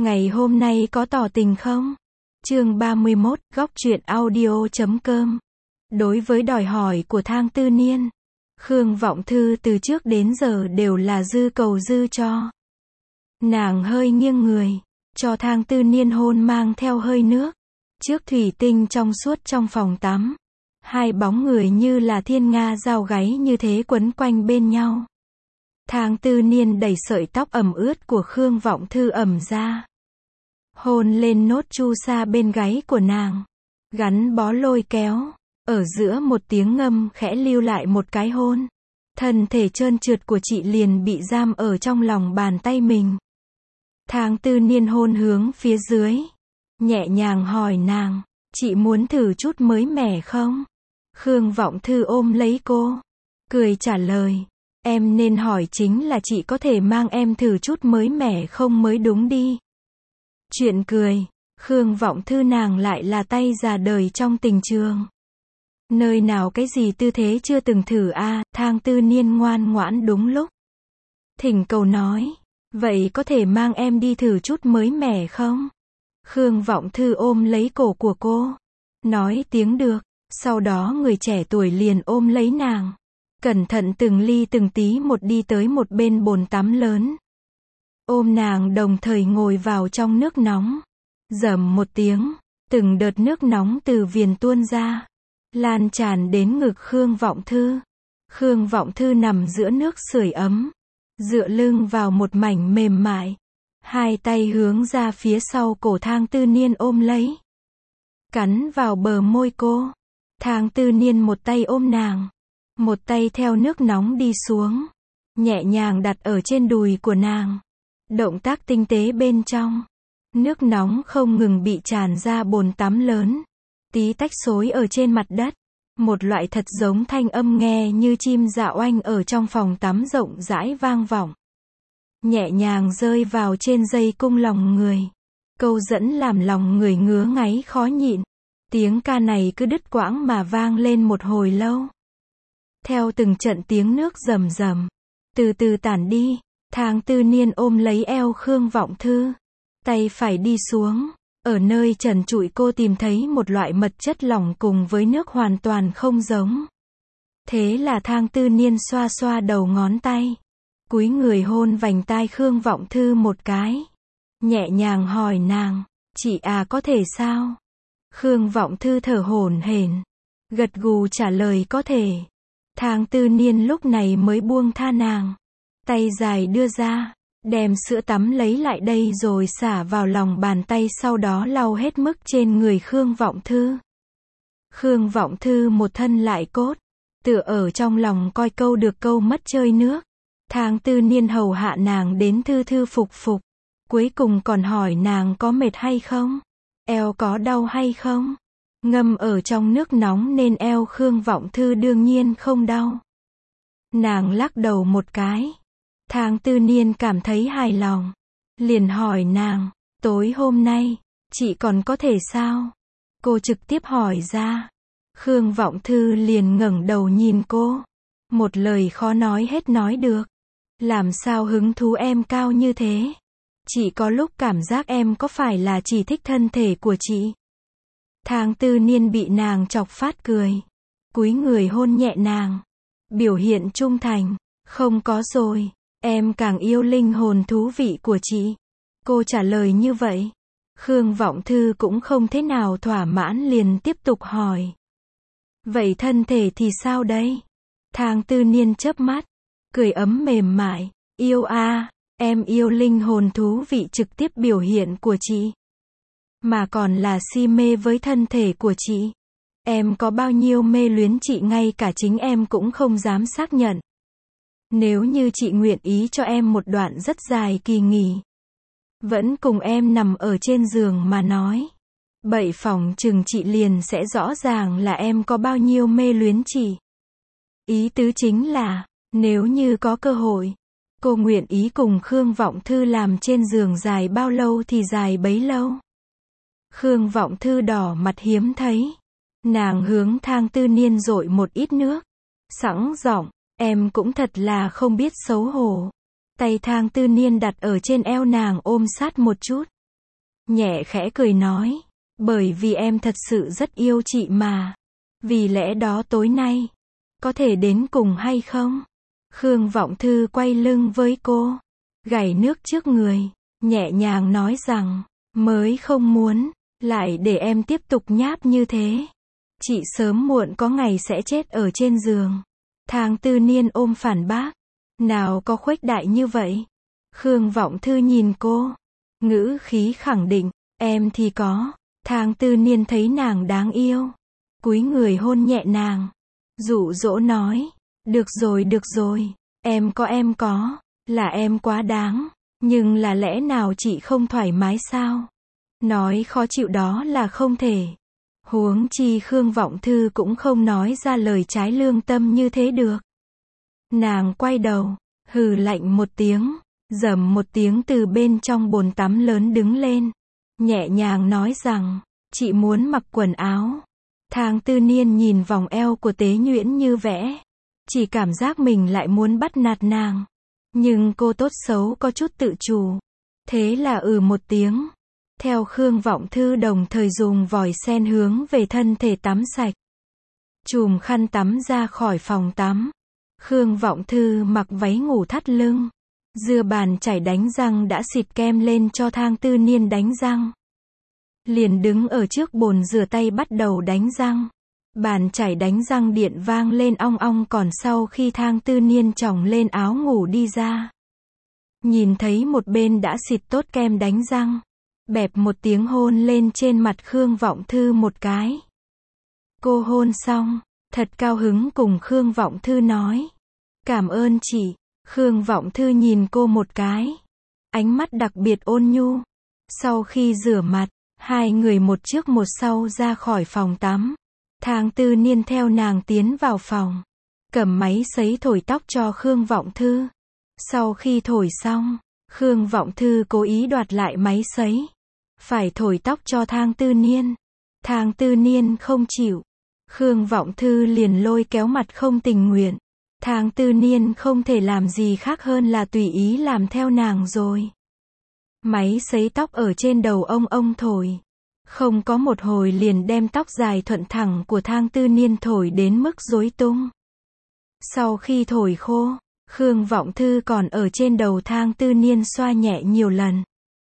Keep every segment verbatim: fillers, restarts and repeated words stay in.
Ngày hôm nay có tỏ tình không? Chương ba mươi mốt, góc truyện audio chấm com. Đối với đòi hỏi của Thang Tư Niên, Khương Vọng Thư từ trước đến giờ đều là dư cầu dư cho. Nàng hơi nghiêng người, cho Thang Tư Niên hôn mang theo hơi nước. Trước thủy tinh trong suốt trong phòng tắm, hai bóng người như là thiên nga giao gáy như thế quấn quanh bên nhau. Thang Tư Niên đẩy sợi tóc ẩm ướt của Khương Vọng Thư ẩm ra, hôn lên nốt chu sa bên gáy của nàng, gắn bó lôi kéo, ở giữa một tiếng ngâm khẽ lưu lại một cái hôn. Thân thể trơn trượt của chị liền bị giam ở trong lòng bàn tay mình. Thang Tư Niên hôn hướng phía dưới, nhẹ nhàng hỏi nàng, chị muốn thử chút mới mẻ không? Khương Vọng Thư ôm lấy cô, cười trả lời, em nên hỏi chính là chị có thể mang em thử chút mới mẻ không mới đúng đi. Chuyện cười, Khương Vọng Thư nàng lại là tay già đời trong tình trường. Nơi nào cái gì tư thế chưa từng thử a à, Thang Tư Niên ngoan ngoãn đúng lúc. Thỉnh cầu nói, vậy có thể mang em đi thử chút mới mẻ không? Khương Vọng Thư ôm lấy cổ của cô, nói tiếng được, sau đó người trẻ tuổi liền ôm lấy nàng, cẩn thận từng ly từng tí một đi tới một bên bồn tắm lớn. Ôm nàng đồng thời ngồi vào trong nước nóng. Rầm một tiếng, từng đợt nước nóng từ viền tuôn ra, lan tràn đến ngực Khương Vọng Thư. Khương Vọng Thư nằm giữa nước sưởi ấm, dựa lưng vào một mảnh mềm mại, hai tay hướng ra phía sau cổ Thang Tư Niên ôm lấy, cắn vào bờ môi cô. Thang Tư Niên một tay ôm nàng, một tay theo nước nóng đi xuống, nhẹ nhàng đặt ở trên đùi của nàng. Động tác tinh tế bên trong, nước nóng không ngừng bị tràn ra bồn tắm lớn, tí tách xối ở trên mặt đất. Một loại thật giống thanh âm nghe như chim dạ oanh ở trong phòng tắm rộng rãi vang vọng, nhẹ nhàng rơi vào trên dây cung lòng người, câu dẫn làm lòng người ngứa ngáy khó nhịn. Tiếng ca này cứ đứt quãng mà vang lên một hồi lâu, theo từng trận tiếng nước rầm rầm, từ từ tản đi. Thang Tư Niên ôm lấy eo Khương Vọng Thư, tay phải đi xuống, ở nơi trần trụi cô tìm thấy một loại mật chất lỏng cùng với nước hoàn toàn không giống. Thế là Thang Tư Niên xoa xoa đầu ngón tay, cúi người hôn vành tai Khương Vọng Thư một cái, nhẹ nhàng hỏi nàng, chị à có thể sao? Khương Vọng Thư thở hổn hển, gật gù trả lời có thể. Thang Tư Niên lúc này mới buông tha nàng, tay dài đưa ra, đem sữa tắm lấy lại đây rồi xả vào lòng bàn tay, sau đó lau hết mức trên người Khương Vọng Thư. Khương Vọng Thư một thân lại cốt, tựa ở trong lòng coi câu được câu mất chơi nước. Thang Tư Niên hầu hạ nàng đến thư thư phục phục, cuối cùng còn hỏi nàng có mệt hay không, eo có đau hay không. Ngâm ở trong nước nóng nên eo Khương Vọng Thư đương nhiên không đau. Nàng lắc đầu một cái. Thang Tư Niên cảm thấy hài lòng, liền hỏi nàng, tối hôm nay, chị còn có thể sao? Cô trực tiếp hỏi ra. Khương Vọng Thư liền ngẩng đầu nhìn cô, một lời khó nói hết nói được. Làm sao hứng thú em cao như thế? Chị có lúc cảm giác em có phải là chỉ thích thân thể của chị? Thang Tư Niên bị nàng chọc phát cười, cúi người hôn nhẹ nàng, biểu hiện trung thành, không có rồi. Em càng yêu linh hồn thú vị của chị. Cô trả lời như vậy. Khương Vọng Thư cũng không thế nào thỏa mãn liền tiếp tục hỏi. Vậy thân thể thì sao đây? Thang Tư Niên chớp mắt, cười ấm mềm mại. Yêu a, à, em yêu linh hồn thú vị trực tiếp biểu hiện của chị, mà còn là si mê với thân thể của chị. Em có bao nhiêu mê luyến chị ngay cả chính em cũng không dám xác nhận. Nếu như chị nguyện ý cho em một đoạn rất dài kỳ nghỉ, vẫn cùng em nằm ở trên giường mà nói, bậy phỏng chừng chị liền sẽ rõ ràng là em có bao nhiêu mê luyến chị. Ý tứ chính là, nếu như có cơ hội, cô nguyện ý cùng Khương Vọng Thư làm trên giường dài bao lâu thì dài bấy lâu. Khương Vọng Thư đỏ mặt hiếm thấy, nàng hướng Thang Tư Niên dội một ít nước, sẵn giọng, em cũng thật là không biết xấu hổ. Tay Thang Tư Niên đặt ở trên eo nàng ôm sát một chút, nhẹ khẽ cười nói, bởi vì em thật sự rất yêu chị mà. Vì lẽ đó tối nay, có thể đến cùng hay không? Khương Vọng Thư quay lưng với cô, gảy nước trước người, nhẹ nhàng nói rằng, mới không muốn, lại để em tiếp tục nháp như thế. Chị sớm muộn có ngày sẽ chết ở trên giường. Thang Tư Niên ôm phản bác, nào có khuếch đại như vậy. Khương Vọng Thư nhìn cô, ngữ khí khẳng định, em thì có. Thang Tư Niên thấy nàng đáng yêu, cúi người hôn nhẹ nàng, dụ dỗ nói, được rồi được rồi, em có em có, là em quá đáng, nhưng là lẽ nào chị không thoải mái sao? Nói khó chịu đó là không thể. Huống chi Khương Vọng Thư cũng không nói ra lời trái lương tâm như thế được. Nàng quay đầu, hừ lạnh một tiếng, rầm một tiếng từ bên trong bồn tắm lớn đứng lên, nhẹ nhàng nói rằng, chị muốn mặc quần áo. Thang Tư Niên nhìn vòng eo của Tế Nhuyễn như vẽ, chỉ cảm giác mình lại muốn bắt nạt nàng. Nhưng cô tốt xấu có chút tự chủ. Thế là ừ một tiếng. Theo Khương Vọng Thư đồng thời dùng vòi sen hướng về thân thể tắm sạch. Chùm khăn tắm ra khỏi phòng tắm. Khương Vọng Thư mặc váy ngủ thắt lưng. Dưa bàn chải đánh răng đã xịt kem lên cho Thang Tư Niên đánh răng. Liền đứng ở trước bồn rửa tay bắt đầu đánh răng. Bàn chải đánh răng điện vang lên ong ong còn sau khi Thang Tư Niên chồng lên áo ngủ đi ra. Nhìn thấy một bên đã xịt tốt kem đánh răng. Bẹp một tiếng hôn lên trên mặt Khương Vọng Thư một cái. Cô hôn xong, thật cao hứng cùng Khương Vọng Thư nói. Cảm ơn chị. Khương Vọng Thư nhìn cô một cái. Ánh mắt đặc biệt ôn nhu. Sau khi rửa mặt, hai người một trước một sau ra khỏi phòng tắm. Thang Tư Niên theo nàng tiến vào phòng. Cầm máy sấy thổi tóc cho Khương Vọng Thư. Sau khi thổi xong, Khương Vọng Thư cố ý đoạt lại máy sấy. Phải thổi tóc cho Thang Tư Niên. Thang Tư Niên không chịu. Khương Vọng Thư liền lôi kéo mặt không tình nguyện. Thang Tư Niên không thể làm gì khác hơn là tùy ý làm theo nàng rồi. Máy sấy tóc ở trên đầu ông ông thổi. Không có một hồi liền đem tóc dài thuận thẳng của Thang Tư Niên thổi đến mức rối tung. Sau khi thổi khô, Khương Vọng Thư còn ở trên đầu Thang Tư Niên xoa nhẹ nhiều lần.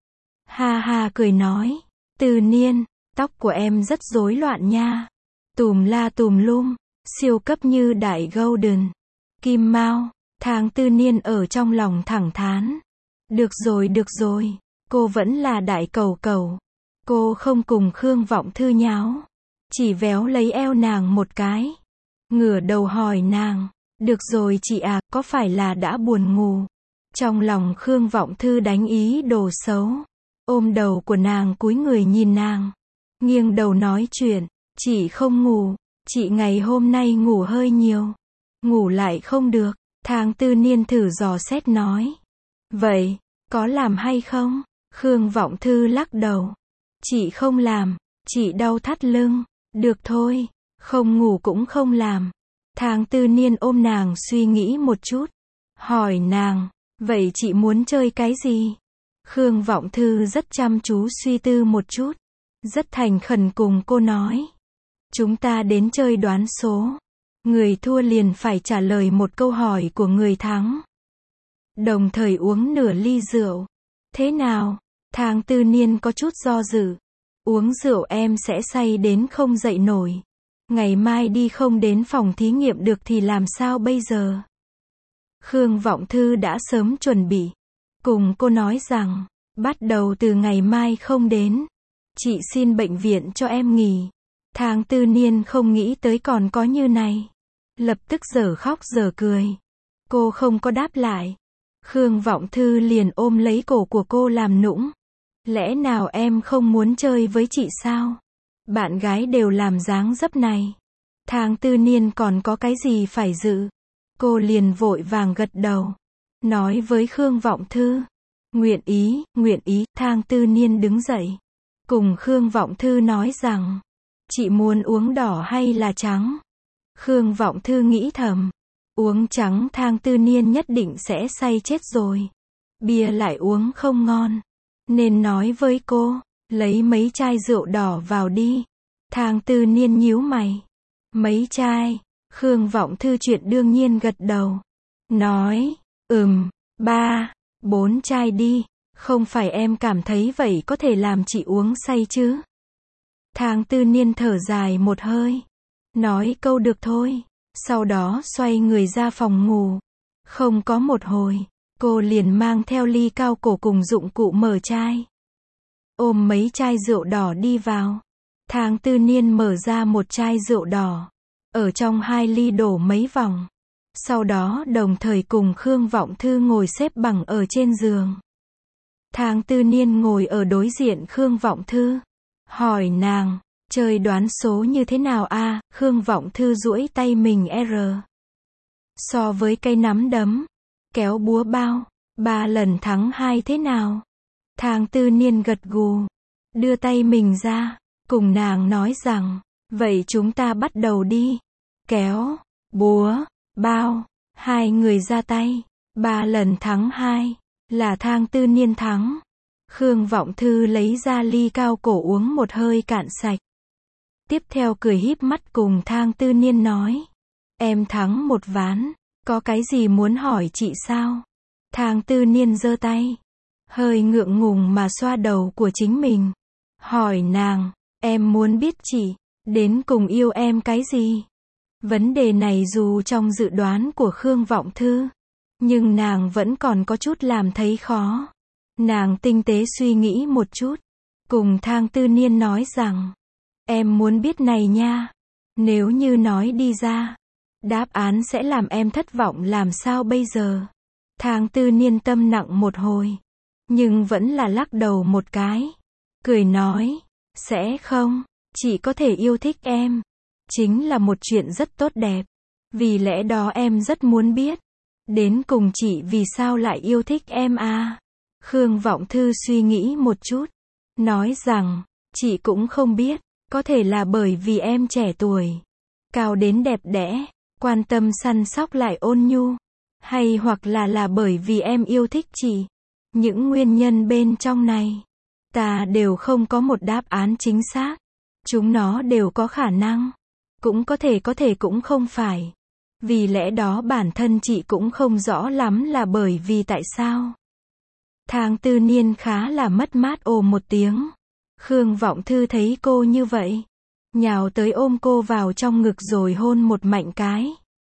Ha ha cười nói, Tư Niên, tóc của em rất rối loạn nha. Tùm la tùm lum, siêu cấp như đại golden. Kim Mao, Thang Tư Niên ở trong lòng thẳng thán. Được rồi được rồi, cô vẫn là đại cầu cầu. Cô không cùng Khương Vọng Thư nháo. Chỉ véo lấy eo nàng một cái. Ngửa đầu hỏi nàng. Được rồi chị à, có phải là đã buồn ngủ? Trong lòng Khương Vọng Thư đánh ý đồ xấu. Ôm đầu của nàng cúi người nhìn nàng. Nghiêng đầu nói chuyện. Chị không ngủ. Chị ngày hôm nay ngủ hơi nhiều. Ngủ lại không được. Thang Tư Niên thử dò xét nói. Vậy, có làm hay không? Khương Vọng Thư lắc đầu. Chị không làm, chị đau thắt lưng. Được thôi, không ngủ cũng không làm. Thang Tư Niên ôm nàng suy nghĩ một chút. Hỏi nàng, vậy chị muốn chơi cái gì? Khương Vọng Thư rất chăm chú suy tư một chút. Rất thành khẩn cùng cô nói. Chúng ta đến chơi đoán số. Người thua liền phải trả lời một câu hỏi của người thắng. Đồng thời uống nửa ly rượu. Thế nào? Thang Tư Niên có chút do dự. Uống rượu em sẽ say đến không dậy nổi. Ngày mai đi không đến phòng thí nghiệm được thì làm sao bây giờ? Khương Vọng Thư đã sớm chuẩn bị. Cùng cô nói rằng, bắt đầu từ ngày mai không đến. Chị xin bệnh viện cho em nghỉ. Thang Tư Niên không nghĩ tới còn có như này. Lập tức dở khóc dở cười. Cô không có đáp lại. Khương Vọng Thư liền ôm lấy cổ của cô làm nũng. Lẽ nào em không muốn chơi với chị sao? Bạn gái đều làm dáng dấp này. Thang Tư Niên còn có cái gì phải dự? Cô liền vội vàng gật đầu. Nói với Khương Vọng Thư. Nguyện ý, nguyện ý. Thang Tư Niên đứng dậy. Cùng Khương Vọng Thư nói rằng. Chị muốn uống đỏ hay là trắng? Khương Vọng Thư nghĩ thầm. Uống trắng Thang Tư Niên nhất định sẽ say chết rồi. Bia lại uống không ngon. Nên nói với cô, lấy mấy chai rượu đỏ vào đi. Thang Tư Niên nhíu mày. Mấy chai? Khương Vọng Thư chuyện đương nhiên gật đầu. Nói, ừm, ba, bốn chai đi. Không phải em cảm thấy vậy có thể làm chị uống say chứ? Thang Tư Niên thở dài một hơi. Nói câu được thôi. Sau đó xoay người ra phòng ngủ. Không có một hồi, cô liền mang theo ly cao cổ cùng dụng cụ mở chai. Ôm mấy chai rượu đỏ đi vào. Thang Tư Niên mở ra một chai rượu đỏ. Ở trong hai ly đổ mấy vòng. Sau đó đồng thời cùng Khương Vọng Thư ngồi xếp bằng ở trên giường. Thang Tư Niên ngồi ở đối diện Khương Vọng Thư. Hỏi nàng, chơi đoán số như thế nào a? À? Khương Vọng Thư duỗi tay mình R. So với cây nắm đấm. Kéo búa bao. Ba lần thắng hai thế nào? Thang Tư Niên gật gù. Đưa tay mình ra. Cùng nàng nói rằng, vậy chúng ta bắt đầu đi. Kéo, búa, bao. Hai người ra tay. Ba lần thắng hai. Là Thang Tư Niên thắng. Khương Vọng Thư lấy ra ly cao cổ uống một hơi cạn sạch. Tiếp theo cười híp mắt cùng Thang Tư Niên nói. Em thắng một ván. Có cái gì muốn hỏi chị sao? Thang Tư Niên giơ tay. Hơi ngượng ngùng mà xoa đầu của chính mình. Hỏi nàng, em muốn biết chị, đến cùng yêu em cái gì? Vấn đề này dù trong dự đoán của Khương Vọng Thư. Nhưng nàng vẫn còn có chút làm thấy khó. Nàng tinh tế suy nghĩ một chút. Cùng Thang Tư Niên nói rằng. Em muốn biết này nha. Nếu như nói đi ra. Đáp án sẽ làm em thất vọng làm sao bây giờ? Thang Tư Niên tâm nặng một hồi. Nhưng vẫn là lắc đầu một cái. Cười nói. Sẽ không. Chị có thể yêu thích em. Chính là một chuyện rất tốt đẹp. Vì lẽ đó em rất muốn biết. Đến cùng chị vì sao lại yêu thích em à? Khương Vọng Thư suy nghĩ một chút. Nói rằng, chị cũng không biết. Có thể là bởi vì em trẻ tuổi. Cao đến đẹp đẽ. Quan tâm săn sóc lại ôn nhu. Hay hoặc là là bởi vì em yêu thích chị. Những nguyên nhân bên trong này. Ta đều không có một đáp án chính xác. Chúng nó đều có khả năng. Cũng có thể có thể cũng không phải. Vì lẽ đó bản thân chị cũng không rõ lắm là bởi vì tại sao. Thang Tư Niên khá là mất mát ồ một tiếng. Khương Vọng Thư thấy cô như vậy. Nhào tới ôm cô vào trong ngực rồi hôn một mạnh cái.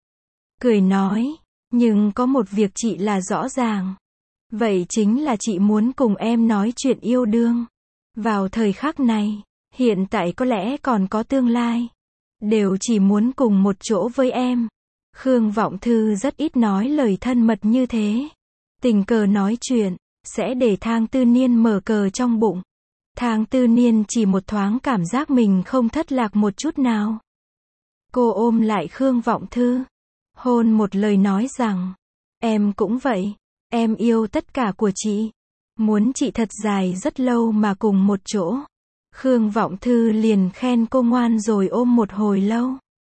Cười nói, nhưng có một việc chị là rõ ràng. Vậy chính là chị muốn cùng em nói chuyện yêu đương. Vào thời khắc này, hiện tại có lẽ còn có tương lai. Đều chỉ muốn cùng một chỗ với em. Khương Vọng Thư rất ít nói lời thân mật như thế. Tình cờ nói chuyện, sẽ để Thang Tư Niên mở cờ trong bụng. Thang Tư Niên chỉ một thoáng cảm giác mình không thất lạc một chút nào. Cô ôm lại Khương Vọng Thư. Hôn một lời nói rằng, em cũng vậy. Em yêu tất cả của chị. Muốn chị thật dài rất lâu mà cùng một chỗ. Khương Vọng Thư liền khen cô ngoan rồi ôm một hồi lâu.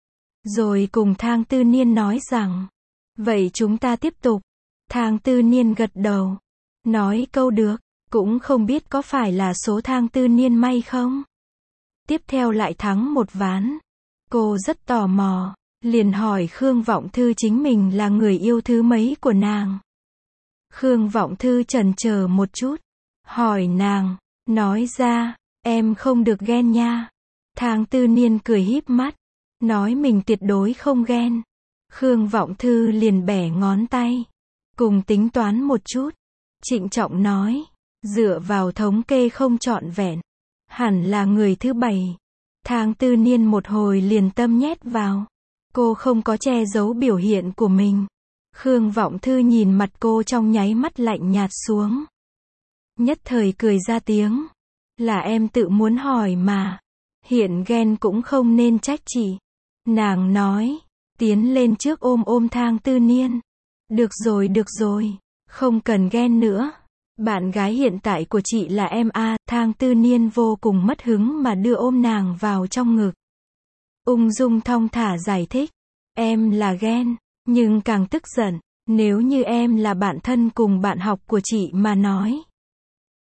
Rồi cùng Thang Tư Niên nói rằng, vậy chúng ta tiếp tục. Thang Tư Niên gật đầu. Nói câu được, cũng không biết có phải là số Thang Tư Niên may không. Tiếp theo lại thắng một ván. Cô rất tò mò, liền hỏi Khương Vọng Thư chính mình là người yêu thứ mấy của nàng. Khương Vọng Thư chần chờ một chút. Hỏi nàng, nói ra, em không được ghen nha. Thang Tư Niên cười híp mắt. Nói mình tuyệt đối không ghen. Khương Vọng Thư liền bẻ ngón tay. Cùng tính toán một chút. Trịnh trọng nói. Dựa vào thống kê không trọn vẹn. Hẳn là người thứ bảy. Thang Tư Niên một hồi liền tâm nhét vào. Cô không có che giấu biểu hiện của mình. Khương Vọng Thư nhìn mặt cô trong nháy mắt lạnh nhạt xuống. Nhất thời cười ra tiếng. Là em tự muốn hỏi mà. Hiện ghen cũng không nên trách chị. Nàng nói. Tiến lên trước ôm ôm Thang Tư Niên. Được rồi được rồi. Không cần ghen nữa. Bạn gái hiện tại của chị là em a. Thang Tư Niên vô cùng mất hứng mà đưa ôm nàng vào trong ngực. Ung dung thong thả giải thích. Em là ghen. Nhưng càng tức giận. Nếu như em là bạn thân cùng bạn học của chị mà nói.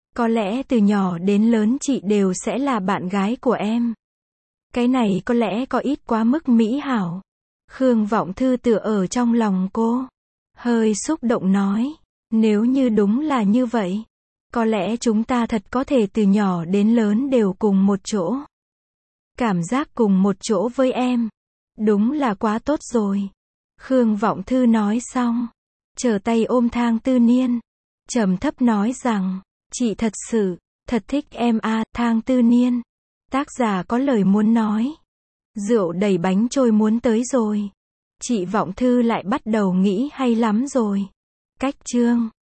Có lẽ từ nhỏ đến lớn chị đều sẽ là bạn gái của em. Cái này có lẽ có ít quá mức mỹ hảo. Khương Vọng Thư tựa ở trong lòng cô. Hơi xúc động nói. Nếu như đúng là như vậy. Có lẽ chúng ta thật có thể từ nhỏ đến lớn đều cùng một chỗ. Cảm giác cùng một chỗ với em. Đúng là quá tốt rồi. Khương Vọng Thư nói xong. Trở tay ôm Thang Tư Niên. Trầm thấp nói rằng. Chị thật sự, thật thích em à, Thang Tư Niên. Tác giả có lời muốn nói. Rượu đầy bánh trôi muốn tới rồi. Chị Vọng Thư lại bắt đầu nghĩ hay lắm rồi. Cách chương